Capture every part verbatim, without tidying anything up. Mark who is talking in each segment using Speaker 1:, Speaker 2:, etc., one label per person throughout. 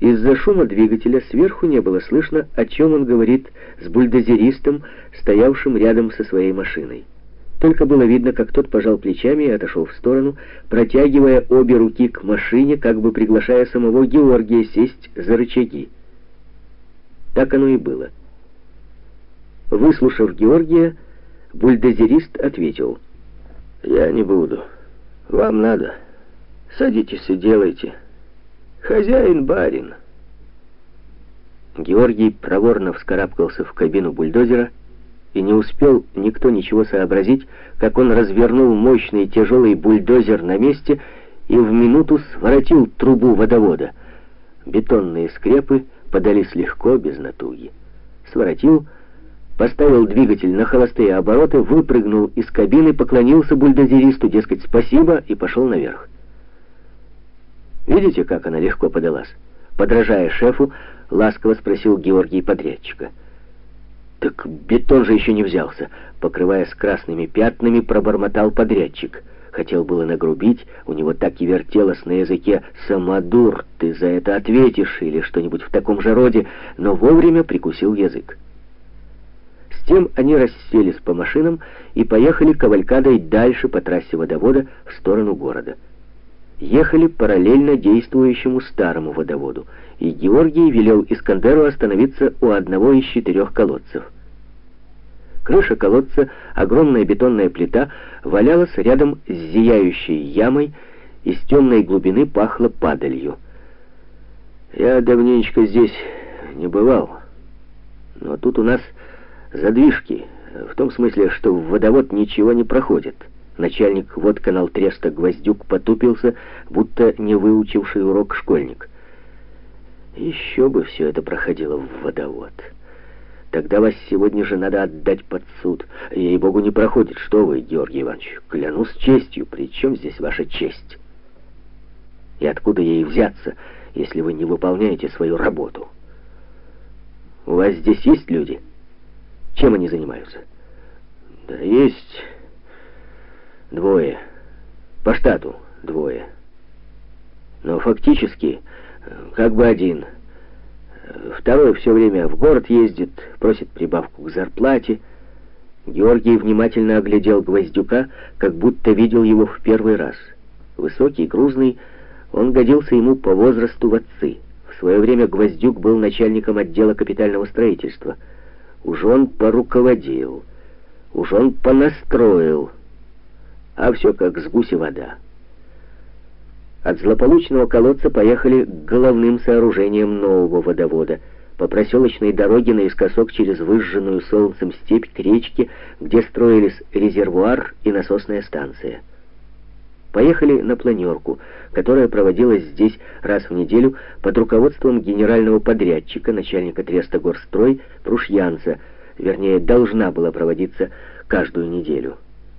Speaker 1: Из-за шума двигателя сверху не было слышно, о чем он говорит с бульдозеристом, стоявшим рядом со своей машиной. Только было видно, как тот пожал плечами и отошел в сторону, протягивая обе руки к машине, как бы приглашая самого Георгия сесть за рычаги. Так оно и было. Выслушав Георгия, бульдозерист ответил: «Я не буду. Вам надо. Садитесь и делайте. Хозяин барин». Георгий проворно вскарабкался в кабину бульдозера, и не успел никто ничего сообразить, как он развернул мощный тяжелый бульдозер на месте и в минуту своротил трубу водовода. Бетонные скрепы подались легко, без натуги. Своротил, поставил двигатель на холостые обороты, выпрыгнул из кабины, поклонился бульдозеристу, дескать, спасибо, и пошел наверх. «Видите, как она легко подалась?» Подражая шефу, ласково спросил Георгий подрядчика. «Так бетон же еще не взялся», покрываясь красными пятнами, пробормотал подрядчик. Хотел было нагрубить, у него так и вертелось на языке: «Самодур, ты за это ответишь» или что-нибудь в таком же роде, но вовремя прикусил язык. С тем они расселись по машинам и поехали кавалькадой дальше по трассе водовода в сторону города. Ехали параллельно действующему старому водоводу, и Георгий велел Искандеру остановиться у одного из четырех колодцев. Крыша колодца, огромная бетонная плита, валялась рядом с зияющей ямой, и с темной глубины пахло падалью. «Я давненько здесь не бывал, но тут у нас задвижки, в том смысле, что в водовод ничего не проходит». Начальник водканалтреста Гвоздюк потупился, будто не выучивший урок школьник. «Еще бы все это проходило в водовод. Тогда вас сегодня же надо отдать под суд. Ей-богу, не проходит. Что вы, Георгий Иванович, клянусь честью. При чем здесь ваша честь? И откуда ей взяться, если вы не выполняете свою работу? У вас здесь есть люди? Чем они занимаются?» «Да есть двое. По штату двое. Но фактически как бы один. Второй все время в город ездит, просит прибавку к зарплате». Георгий внимательно оглядел Гвоздюка, как будто видел его в первый раз. Высокий, грузный, он годился ему по возрасту в отцы. В свое время Гвоздюк был начальником отдела капитального строительства. Уж он поруководил, уж он понастроил, а все как с гуся вода. От злополучного колодца поехали к головным сооружениям нового водовода, по проселочной дороге наискосок через выжженную солнцем степь к речке, где строились резервуар и насосная станция. Поехали на планерку, которая проводилась здесь раз в неделю под руководством генерального подрядчика, начальника треста Горстрой Прушьянца, вернее, должна была проводиться каждую неделю.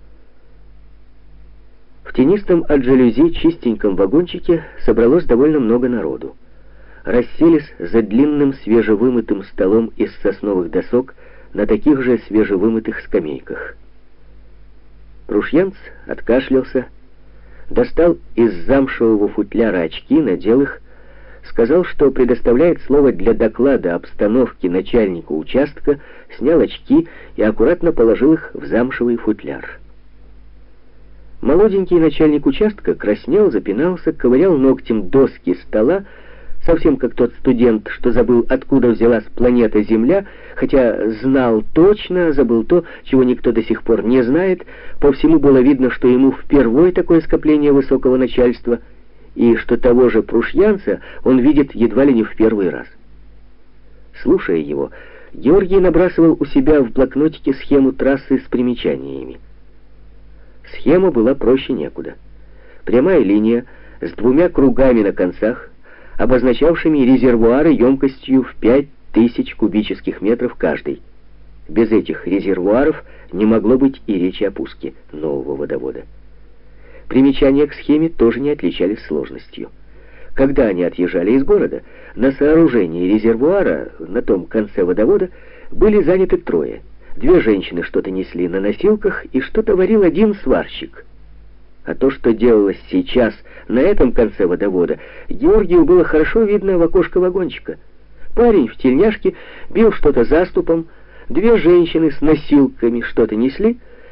Speaker 1: В тенистом от жалюзи чистеньком вагончике собралось довольно много народу. Расселись за длинным свежевымытым столом из сосновых досок на таких же свежевымытых скамейках. Прушьянц откашлялся, достал из замшевого футляра очки, надел их, сказал, что предоставляет слово для доклада обстановки начальнику участка, снял очки и аккуратно положил их в замшевый футляр. Молоденький начальник участка краснел, запинался, ковырял ногтем доски стола, совсем как тот студент, что забыл, откуда взялась планета Земля, хотя знал точно, забыл то, чего никто до сих пор не знает. По всему было видно, что ему впервой такое скопление высокого начальства, и что того же Прушьянца он видит едва ли не в первый раз. Слушая его, Георгий набрасывал у себя в блокнотике схему трассы с примечаниями. Схема была проще некуда. Прямая линия с двумя кругами на концах, обозначавшими резервуары емкостью в пять тысяч кубических метров каждый. Без этих резервуаров не могло быть и речи о пуске нового водовода. Примечания к схеме тоже не отличались сложностью. Когда они отъезжали из города, на сооружении резервуара на том конце водовода были заняты трое. Две женщины что-то несли на носилках, и что-то варил один сварщик. А то, что делалось сейчас на этом конце водовода, Георгию было хорошо видно в окошко вагончика. Парень в тельняшке бил что-то заступом, две женщины с носилками что-то несли,